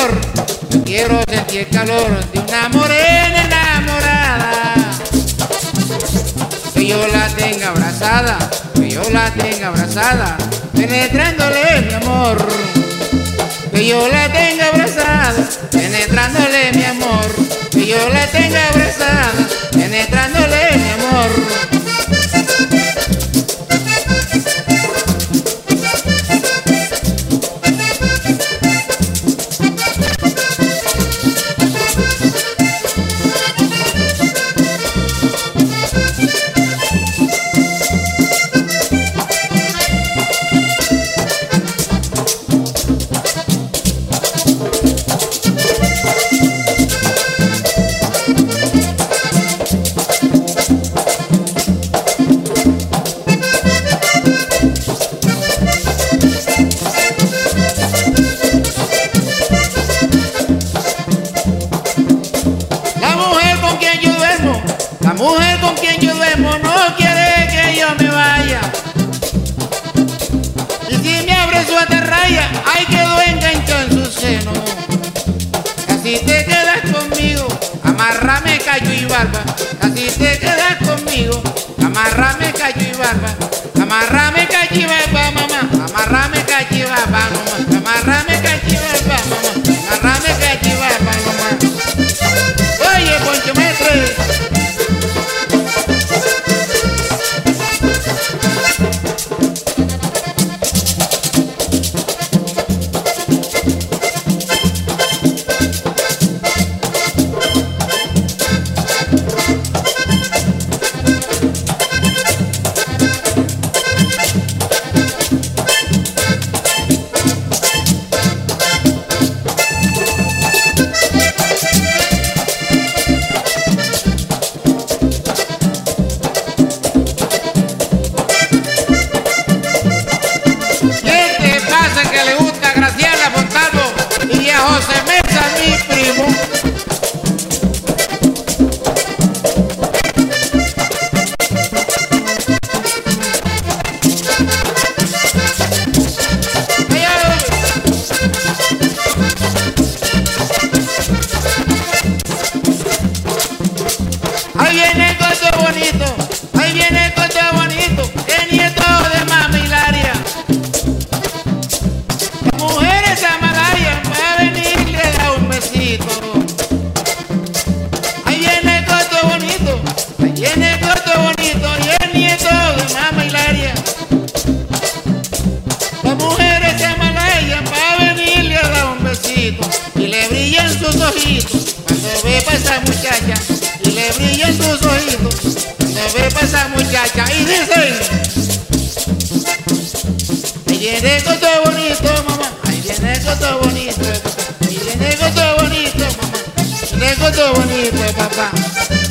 amor. Yo quiero sentir el calor de una morena enamorada. Que yo la tenga abrazada, que yo la tenga abrazada, penetrándole mi amor. Que yo la tenga abrazada, penetrándole mi amor. Que yo la tenga abrazada, penetrándole mi amor. La mujer con quien yo duermo no quiere que yo me vaya. Y si me abre su atarraya, ay, quedo enganchado en su seno. Así te quedas conmigo, amárrame callo y barba. Así te quedas conmigo, amárrame callo y barba. Amárrame callo y barba, mamá. Amárrame callo y barba, mamá. Amárrame callo y barba, mamá. Amárrame callo y barba, mamá. Oye, Poncho Mestre. José Mesa, mi primo. Ahí viene el coto bonito, ahí viene el coto bonito, el nieto de Mami Hilaria. Las mujeres amalarias va a venir y le da un besito. Ahí viene el coto bonito, ahí viene el coto bonito y el nieto de Mami Hilaria. Las mujeres amalarias va a venir y le da un besito y le brillan sus ojitos cuando ve pa' esa muchacha. Y le brillan sus ojitos cuando ve pa' esa muchacha. Y dicen: ahí viene el coto bonito, mamá. Ahí viene el coto bonito, ahí viene el coto bonito, mamá. Ahí viene el coto bonito, papá.